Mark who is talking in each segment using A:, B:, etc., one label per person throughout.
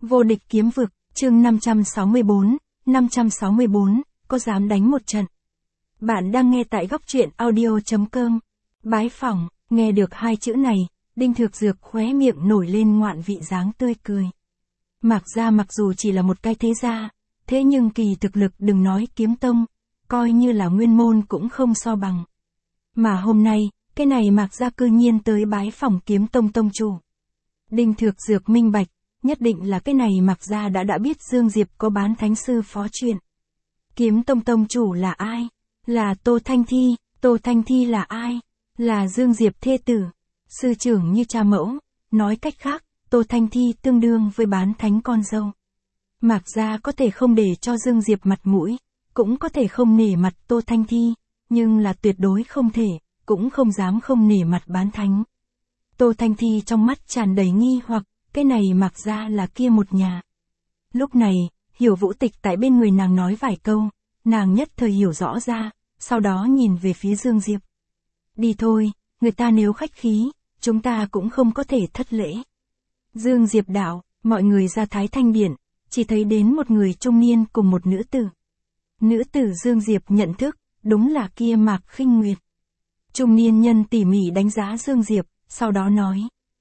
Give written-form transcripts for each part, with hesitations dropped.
A: Vô địch kiếm vực, chương 564, có dám đánh một trận. Bạn đang nghe tại góc truyện audio.com. Bái phỏng, nghe được hai chữ này, Đinh Thược Dược khóe miệng nổi lên ngoạn vị dáng tươi cười. Mạc gia mặc dù chỉ là một cái thế gia, thế nhưng kỳ thực lực đừng nói kiếm tông, coi như là nguyên môn cũng không so bằng. Mà hôm nay, cái này Mạc gia cư nhiên tới bái phỏng kiếm tông tông chủ. Đinh Thược Dược minh bạch, nhất định là cái này Mạc gia đã biết Dương Diệp có bán thánh sư phó chuyện. Kiếm tông tông chủ là ai? Là Tô Thanh Thi. Tô Thanh Thi là ai? Là Dương Diệp thê tử. Sư trưởng như cha mẫu, nói cách khác, Tô Thanh Thi tương đương với bán thánh con dâu. Mạc gia có thể không để cho Dương Diệp mặt mũi, cũng có thể không nể mặt Tô Thanh Thi, nhưng là tuyệt đối không thể, cũng không dám không nể mặt bán thánh. Tô Thanh Thi trong mắt tràn đầy nghi hoặc, cái này Mạc gia là kia một nhà. Lúc này, Hiểu Vũ Tịch tại bên người nàng nói vài câu, nàng nhất thời hiểu rõ ra, sau đó nhìn về phía Dương Diệp. Đi thôi, người ta nếu khách khí, chúng ta cũng không có thể thất lễ. Dương Diệp đạo, mọi người ra Thái Thanh Điện, chỉ thấy đến một người trung niên cùng một nữ tử. Nữ tử Dương Diệp nhận thức, đúng là kia Mạc Khinh Nguyệt. Trung niên nhân tỉ mỉ đánh giá Dương Diệp, sau đó nói.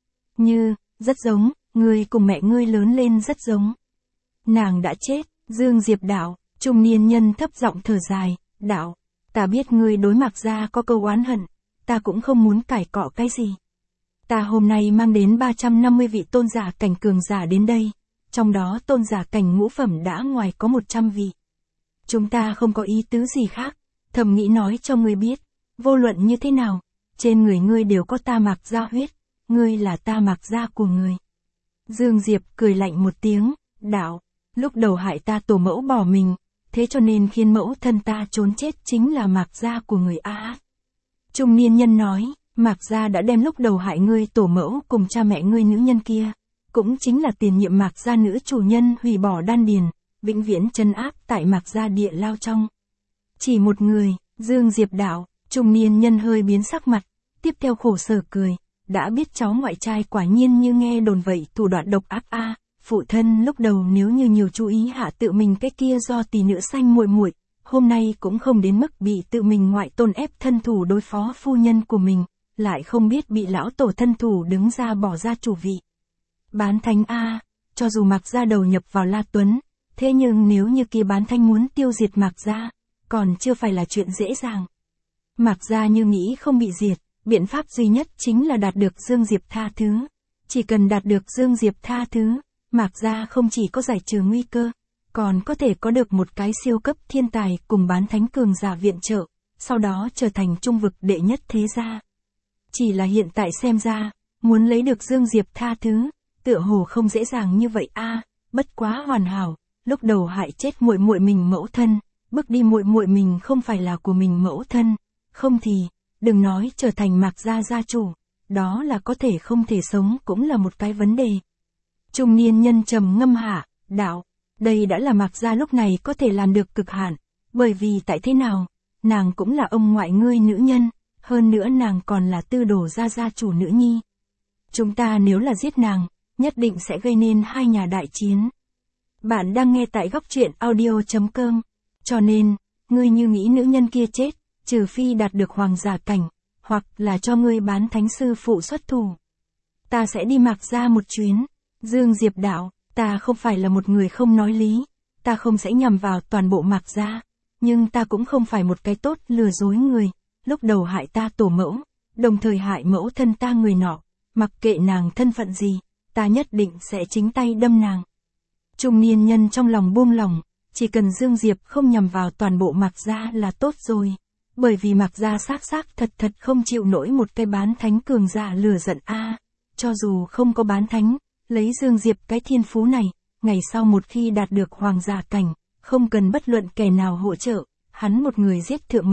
A: Như, rất giống, ngươi cùng mẹ ngươi lớn lên rất giống. Nàng đã chết, Dương Diệp đạo, trung niên nhân thấp giọng thở dài, đạo, ta biết ngươi đối Mạc gia có câu oán hận, ta cũng không muốn cãi cọ cái gì. Ta hôm nay mang đến 350 vị tôn giả cảnh cường giả đến đây, trong đó tôn giả cảnh ngũ phẩm đã ngoài có 100 vị. Chúng ta không có ý tứ gì khác, thầm nghĩ nói cho ngươi biết, vô luận như thế nào, trên người ngươi đều có ta Mạc gia huyết, ngươi là ta Mạc gia của ngươi. Dương Diệp cười lạnh một tiếng, đạo, lúc đầu hại ta tổ mẫu bỏ mình, thế cho nên khiến mẫu thân ta trốn chết chính là Mạc gia của người A. Trung niên nhân nói, Mạc gia đã đem lúc đầu hại ngươi tổ mẫu cùng cha mẹ ngươi nữ nhân kia, cũng chính là tiền nhiệm Mạc gia nữ chủ nhân hủy bỏ đan điền, vĩnh viễn trấn áp tại Mạc gia địa lao trong. Chỉ một người, Dương Diệp đạo, trung niên nhân hơi biến sắc mặt, tiếp theo khổ sở cười, đã biết cháu ngoại trai quả nhiên như nghe đồn vậy thủ đoạn độc ác a. Phụ thân lúc đầu nếu như nhiều chú ý hạ tự mình cái kia do tỷ nữ xanh muội muội, hôm nay cũng không đến mức bị tự mình ngoại tôn ép thân thủ đối phó phu nhân của mình, lại không biết bị lão tổ thân thủ đứng ra bỏ ra chủ vị. Bán thánh a, cho dù Mạc gia đầu nhập vào La Tuấn, thế nhưng nếu như kia bán thánh muốn tiêu diệt Mạc gia, còn chưa phải là chuyện dễ dàng. Mạc gia như nghĩ không bị diệt, biện pháp duy nhất chính là đạt được Dương Diệp tha thứ. Chỉ cần đạt được Dương Diệp tha thứ, Mạc gia không chỉ có giải trừ nguy cơ, còn có thể có được một cái siêu cấp thiên tài cùng bán thánh cường giả viện trợ, sau đó trở thành trung vực đệ nhất thế gia. Chỉ là hiện tại xem ra, muốn lấy được Dương Diệp tha thứ, tựa hồ không dễ dàng như vậy a. Bất quá hoàn hảo, lúc đầu hại chết muội muội mình mẫu thân, bước đi muội muội mình không phải là của mình mẫu thân, không thì, đừng nói trở thành Mạc gia gia chủ, đó là có thể không thể sống cũng là một cái vấn đề. Trung niên nhân trầm ngâm hạ, đạo, đây đã là Mạc gia lúc này có thể làm được cực hạn, bởi vì tại thế nào, nàng cũng là ông ngoại ngươi nữ nhân, hơn nữa nàng còn là tư đồ gia gia chủ nữ nhi. Chúng ta nếu là giết nàng, nhất định sẽ gây nên hai nhà đại chiến. Bạn đang nghe tại góc truyện audio.com, cho nên, ngươi như nghĩ nữ nhân kia chết, trừ phi đạt được hoàng giả cảnh, hoặc là cho ngươi bán thánh sư phụ xuất thủ. Ta sẽ đi Mạc gia một chuyến. Dương Diệp đạo, ta không phải là một người không nói lý, ta không sẽ nhằm vào toàn bộ Mạc gia, nhưng ta cũng không phải một cái tốt lừa dối người, lúc đầu hại ta tổ mẫu, đồng thời hại mẫu thân ta người nọ, mặc kệ nàng thân phận gì, ta nhất định sẽ chính tay đâm nàng. Trung niên nhân trong lòng buông lỏng, chỉ cần Dương Diệp không nhằm vào toàn bộ Mạc gia là tốt rồi, bởi vì Mạc gia xác thật không chịu nổi một cái bán thánh cường giả lừa giận a. Cho dù không có bán thánh, lấy Dương Diệp cái thiên phú này, ngày sau một khi đạt được hoàng giả cảnh, không cần bất luận kẻ nào hỗ trợ, hắn một người giết thượng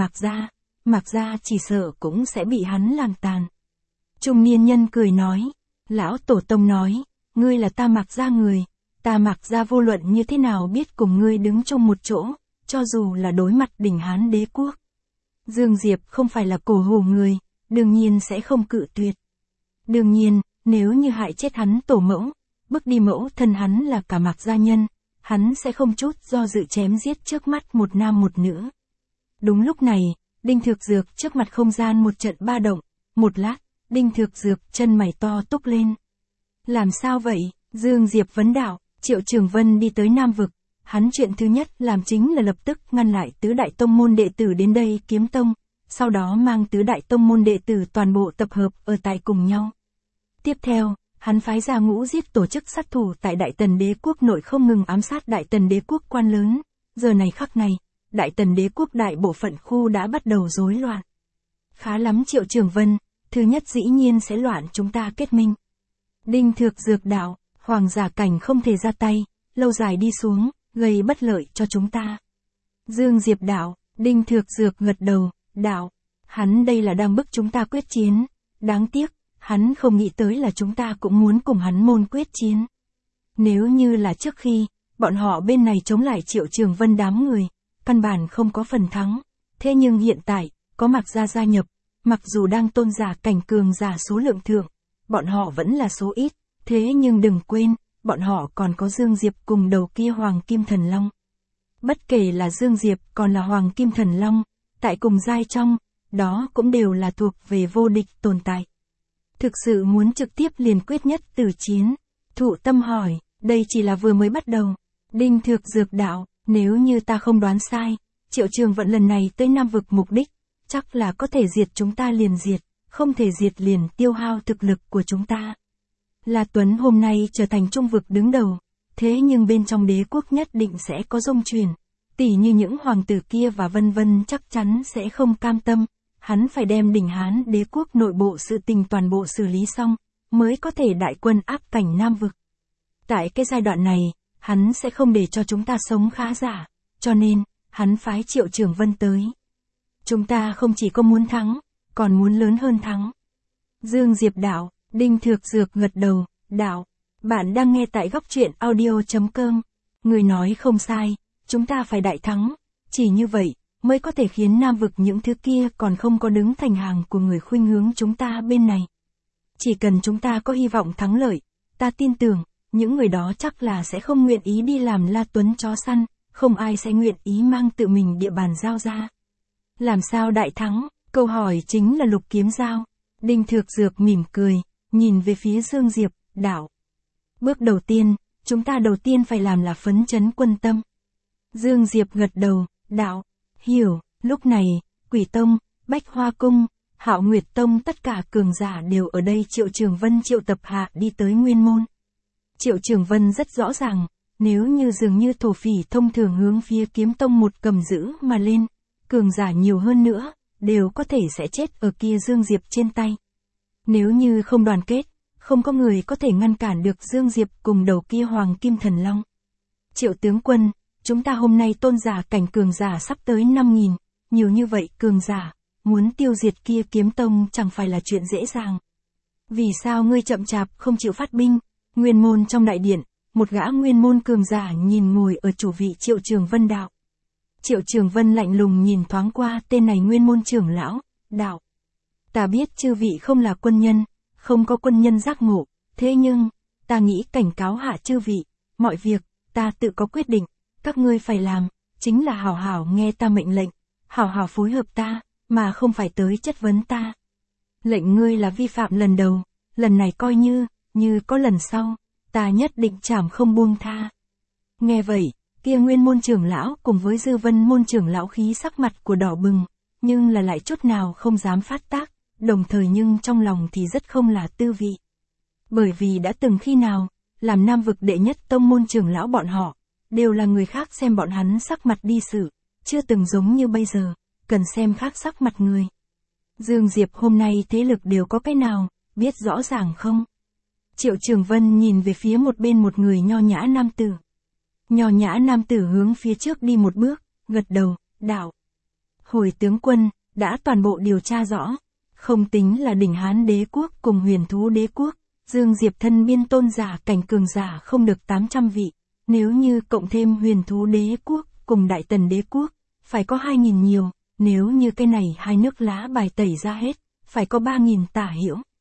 A: Mạc gia chỉ sợ cũng sẽ bị hắn làm tàn. Trung niên nhân cười nói, lão tổ tông nói, ngươi là ta Mạc gia người, ta Mạc gia vô luận như thế nào biết cùng ngươi đứng chung một chỗ, cho dù là đối mặt đỉnh Hán đế quốc. Dương Diệp không phải là cổ hủ người, đương nhiên sẽ không cự tuyệt. Đương nhiên, nếu như hại chết hắn tổ mẫu, bước đi mẫu thân hắn là cả Mạc gia nhân, hắn sẽ không chút do dự chém giết trước mắt một nam một nữ. Đúng lúc này, Đinh Thược Dược trước mặt không gian một trận ba động, một lát, Đinh Thược Dược chân mày to túc lên. Làm sao vậy? Dương Diệp vấn đạo. Triệu Trường Vân đi tới Nam Vực, hắn chuyện thứ nhất làm chính là lập tức ngăn lại tứ đại tông môn đệ tử đến đây kiếm tông, sau đó mang tứ đại tông môn đệ tử toàn bộ tập hợp ở tại cùng nhau. Tiếp theo, hắn phái ra ngũ giết tổ chức sát thủ tại Đại Tần Đế quốc nội không ngừng ám sát Đại Tần Đế quốc quan lớn, giờ này khắc này, Đại Tần Đế quốc đại bộ phận khu đã bắt đầu rối loạn. Khá lắm Triệu Trường Vân, thứ nhất dĩ nhiên sẽ loạn chúng ta kết minh. Đinh Thược Dược đạo, hoàng giả cảnh không thể ra tay, lâu dài đi xuống, gây bất lợi cho chúng ta. Dương Diệp đạo, Đinh Thược Dược gật đầu, đạo, hắn đây là đang bức chúng ta quyết chiến, đáng tiếc, hắn không nghĩ tới là chúng ta cũng muốn cùng hắn môn quyết chiến. Nếu như là trước khi, bọn họ bên này chống lại Triệu Trường Vân đám người, căn bản không có phần thắng, thế nhưng hiện tại, có Mạc gia gia nhập, mặc dù đang tôn giả cảnh cường giả số lượng thượng, bọn họ vẫn là số ít, thế nhưng đừng quên, bọn họ còn có Dương Diệp cùng đầu kia Hoàng Kim Thần Long. Bất kể là Dương Diệp còn là Hoàng Kim Thần Long, tại cùng giai trong, đó cũng đều là thuộc về vô địch tồn tại. Thực sự muốn trực tiếp liền quyết nhất tử chiến. Thụ Tâm hỏi, đây chỉ là vừa mới bắt đầu. Đinh Thược Dược đạo, nếu như ta không đoán sai, Triệu Trường Vận lần này tới Nam Vực mục đích, chắc là có thể diệt chúng ta liền diệt, không thể diệt liền tiêu hao thực lực của chúng ta. La Tuấn hôm nay trở thành Trung Vực đứng đầu, thế nhưng bên trong đế quốc nhất định sẽ có rung chuyển, tỉ như những hoàng tử kia và vân vân chắc chắn sẽ không cam tâm, hắn phải đem đỉnh Hán đế quốc nội bộ sự tình toàn bộ xử lý xong, mới có thể đại quân áp cảnh Nam Vực. Tại cái giai đoạn này, hắn sẽ không để cho chúng ta sống khá giả, cho nên, hắn phái Triệu Trường Vân tới. Chúng ta không chỉ có muốn thắng, còn muốn lớn hơn thắng. Dương Diệp đạo, Đinh Thược Dược gật đầu, đạo, bạn đang nghe tại góc truyện audio.com. Người nói không sai, chúng ta phải đại thắng, chỉ như vậy, mới có thể khiến Nam Vực những thứ kia còn không có đứng thành hàng của người khuynh hướng chúng ta bên này. Chỉ cần chúng ta có hy vọng thắng lợi, ta tin tưởng, những người đó chắc là sẽ không nguyện ý đi làm La Tuấn chó săn, không ai sẽ nguyện ý mang tự mình địa bàn giao ra. Làm sao đại thắng? Câu hỏi chính là Lục Kiếm Giao. Đinh Thược Dược mỉm cười, nhìn về phía Dương Diệp, đạo. Bước đầu tiên, chúng ta đầu tiên phải làm là phấn chấn quân tâm. Dương Diệp gật đầu, đạo. Hiểu, lúc này, Quỷ Tông, Bách Hoa Cung, Hạo Nguyệt Tông tất cả cường giả đều ở đây. Triệu Trường Vân triệu tập hạ đi tới Nguyên Môn. Triệu Trường Vân rất rõ ràng, nếu như dường như thổ phỉ thông thường hướng phía Kiếm Tông một cầm giữ mà lên, cường giả nhiều hơn nữa, đều có thể sẽ chết ở kia Dương Diệp trên tay. Nếu như không đoàn kết, không có người có thể ngăn cản được Dương Diệp cùng đầu kia Hoàng Kim Thần Long. Triệu tướng quân, chúng ta hôm nay tôn giả cảnh cường giả sắp tới 5.000, nhiều như vậy cường giả, muốn tiêu diệt kia Kiếm Tông chẳng phải là chuyện dễ dàng. Vì sao ngươi chậm chạp không chịu phát binh? Nguyên Môn trong đại điện, một gã Nguyên Môn cường giả nhìn ngồi ở chủ vị Triệu Trường Vân đạo. Triệu Trường Vân lạnh lùng nhìn thoáng qua tên này Nguyên Môn trưởng lão, đạo. Ta biết chư vị không là quân nhân, không có quân nhân giác ngộ, thế nhưng, ta nghĩ cảnh cáo hạ chư vị, mọi việc, ta tự có quyết định, các ngươi phải làm, chính là hảo hảo nghe ta mệnh lệnh, hảo hảo phối hợp ta, mà không phải tới chất vấn ta. Lệnh ngươi là vi phạm lần đầu, lần này coi như có lần sau, ta nhất định trảm không buông tha. Nghe vậy, kia Nguyên Môn trưởng lão cùng với Dư Vân Môn trưởng lão khí sắc mặt của đỏ bừng, nhưng là lại chút nào không dám phát tác, đồng thời nhưng trong lòng thì rất không là tư vị. Bởi vì đã từng khi nào, làm Nam Vực đệ nhất tông môn trưởng lão bọn họ, đều là người khác xem bọn hắn sắc mặt đi xử, chưa từng giống như bây giờ, cần xem khác sắc mặt người. Dương Diệp hôm nay thế lực đều có cái nào, biết rõ ràng không? Triệu Trường Vân nhìn về phía một bên một người nho nhã nam tử. Nho nhã nam tử hướng phía trước đi một bước, gật đầu, đạo. Hồi tướng quân, đã toàn bộ điều tra rõ, không tính là đỉnh Hán đế quốc cùng Huyền Thú đế quốc, Dương Diệp thân biên tôn giả cảnh cường giả không được 800 vị, nếu như cộng thêm Huyền Thú đế quốc cùng Đại Tần đế quốc, phải có 2.000 nhiều, nếu như cái này hai nước lá bài tẩy ra hết, phải có 3.000 tả hữu.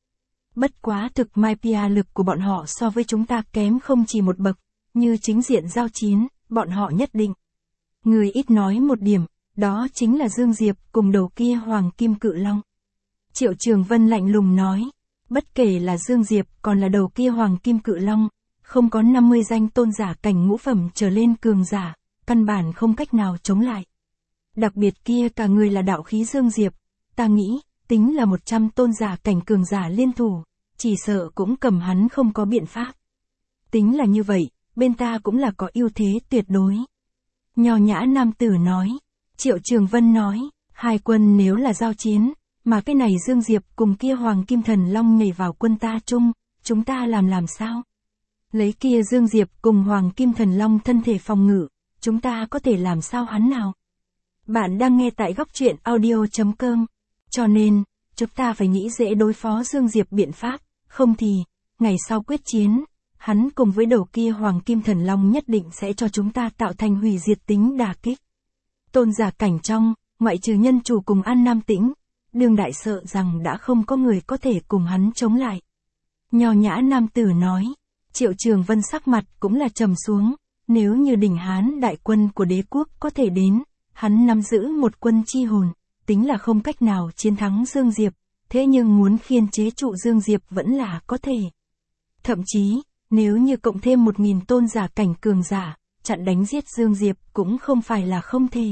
A: Bất quá thực mai pia lực của bọn họ so với chúng ta kém không chỉ một bậc, như chính diện giao chiến, bọn họ nhất định. Người ít nói một điểm, đó chính là Dương Diệp cùng đầu kia Hoàng Kim Cự Long. Triệu Trường Vân lạnh lùng nói, bất kể là Dương Diệp còn là đầu kia Hoàng Kim Cự Long, không có 50 danh tôn giả cảnh ngũ phẩm trở lên cường giả, căn bản không cách nào chống lại. Đặc biệt kia cả người là đạo khí Dương Diệp, ta nghĩ, tính là 100 tôn giả cảnh cường giả liên thủ, chỉ sợ cũng cầm hắn không có biện pháp. Tính là như vậy, bên ta cũng là có ưu thế tuyệt đối. Nho nhã nam tử nói, Triệu Trường Vân nói, hai quân nếu là giao chiến, mà cái này Dương Diệp cùng kia Hoàng Kim Thần Long nhảy vào quân ta chung, chúng ta làm sao? Lấy kia Dương Diệp cùng Hoàng Kim Thần Long thân thể phòng ngự, chúng ta có thể làm sao hắn nào? Bạn đang nghe tại góc truyện audio.com, cho nên, chúng ta phải nghĩ dễ đối phó Dương Diệp biện pháp, không thì, ngày sau quyết chiến, hắn cùng với đầu kia Hoàng Kim Thần Long nhất định sẽ cho chúng ta tạo thành hủy diệt tính đả kích. Tôn giả cảnh trong, ngoại trừ nhân chủ cùng An Nam Tĩnh, đương đại sợ rằng đã không có người có thể cùng hắn chống lại. Nho nhã nam tử nói, Triệu Trường Vân sắc mặt cũng là trầm xuống, nếu như đỉnh Hán đại quân của đế quốc có thể đến, hắn nắm giữ một quân chi hồn, tính là không cách nào chiến thắng Dương Diệp, thế nhưng muốn khiên chế trụ Dương Diệp vẫn là có thể. Thậm chí, nếu như cộng thêm 1000 tôn giả cảnh cường giả, chặn đánh giết Dương Diệp cũng không phải là không thể.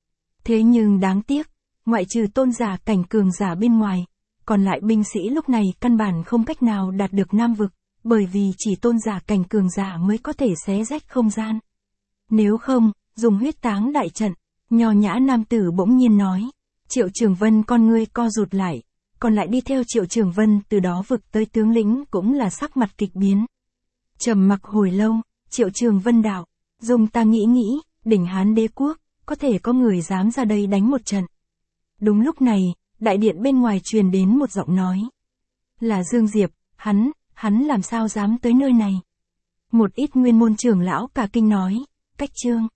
A: Thế nhưng đáng tiếc, ngoại trừ tôn giả cảnh cường giả bên ngoài, còn lại binh sĩ lúc này căn bản không cách nào đạt được Nam vực, bởi vì chỉ tôn giả cảnh cường giả mới có thể xé rách không gian. Nếu không, dùng huyết táng đại trận, nho nhã nam tử bỗng nhiên nói. Triệu Trường Vân con ngươi co rụt lại, còn lại đi theo Triệu Trường Vân từ đó vực tới tướng lĩnh cũng là sắc mặt kịch biến. Trầm mặc hồi lâu, Triệu Trường Vân đạo, dùng ta nghĩ, đỉnh Hán đế quốc, có thể có người dám ra đây đánh một trận. Đúng lúc này, đại điện bên ngoài truyền đến một giọng nói. Là Dương Diệp, hắn làm sao dám tới nơi này? Một ít nguyên môn trưởng lão cả kinh nói, cách chương.